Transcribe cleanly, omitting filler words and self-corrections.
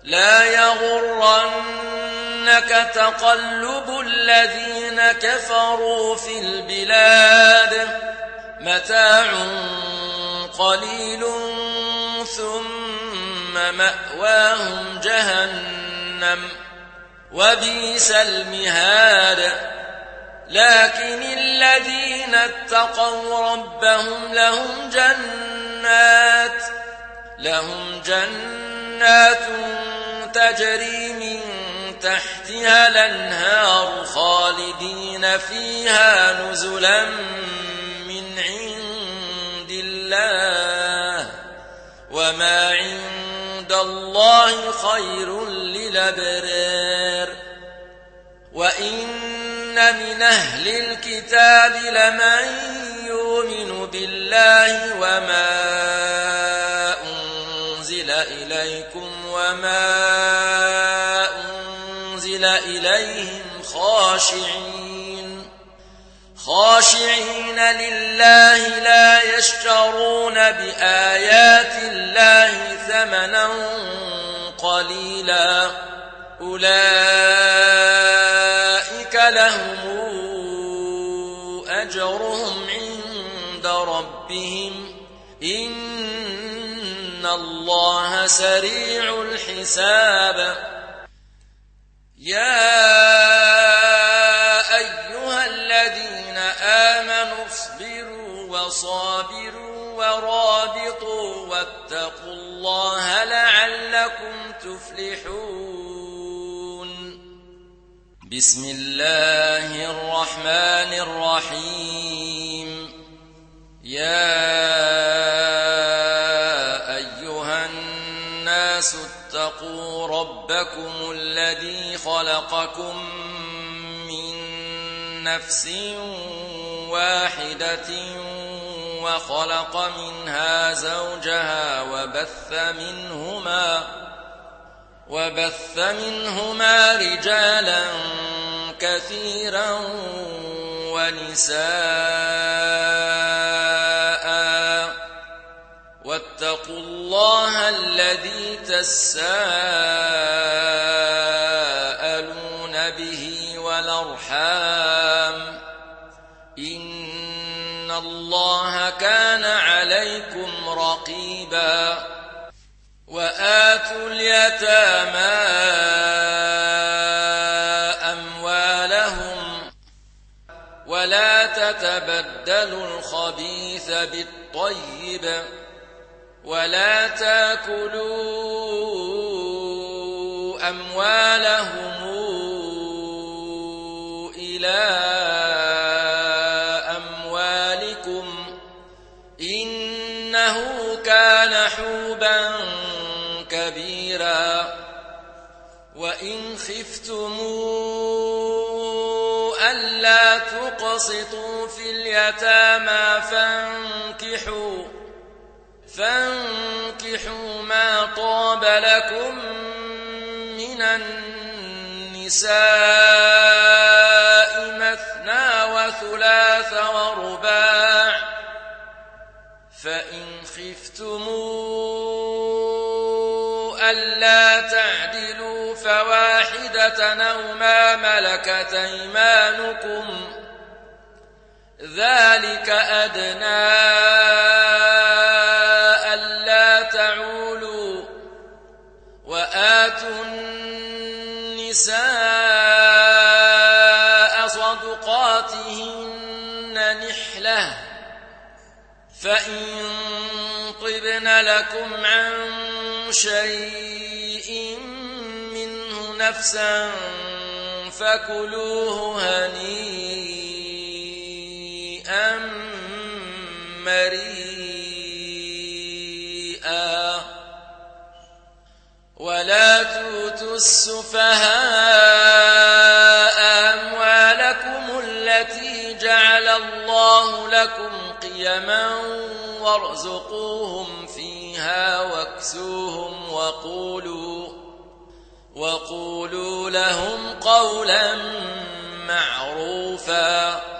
لا يغرنك تقلب الذين كفروا في البلاد متاع قليل ثم مأواهم جهنم وبئس المهاد لكن الذين اتقوا ربهم لهم جنات تجري من تحتها الأنهار خالدين فيها نزلا من عند الله وما عند الله خير للأبرار وإن من أهل الكتاب لمن يؤمن بالله وما أنزل إليكم وما أنزل إليهم خاشعين لله لا يشترون بآيات الله ثمنا قليلا أولئك لهم أجرهم عند ربهم إن الله سريع الحساب يا أيها الذين آمنوا اصبروا وصابروا ورابطوا واتقوا الله لعلكم تفلحون بسم الله الرحمن الرحيم يا أيها الناس اتقوا ربكم الذي خلقكم من نفس واحدة وخلق منها زوجها وبث منهما رجالا كثيرا ونساء واتقوا الله الذي تساءلون به والأرحام إن الله كان عليكم رقيبا وآتوا اليتامى أموالهم ولا تتبدلوا الخبيث بالطيب ولا تأكلوا أموالهم إلى أموالكم إنه كان حوبا كبيرا وإن خفتموا ألا تقسطوا في اليتامى فانكحوا ما طاب لكم من النساء مثنى وثلاث ورباع فإن خفتموا ألا تعدلوا فواحدة أو ما ملكت أيمانكم ذلك أدنى ألا تعولوا وآتوا النساء صدقاتهن نحلة فإن طبن لكم عن شيء منه نفسا فكلوه هنيئا مريئا ولا تؤتوا السفهاء أموالكم التي جعل الله لكم قيما وارزقوهم فيها واكسوهم وقولوا لهم قولا معروفا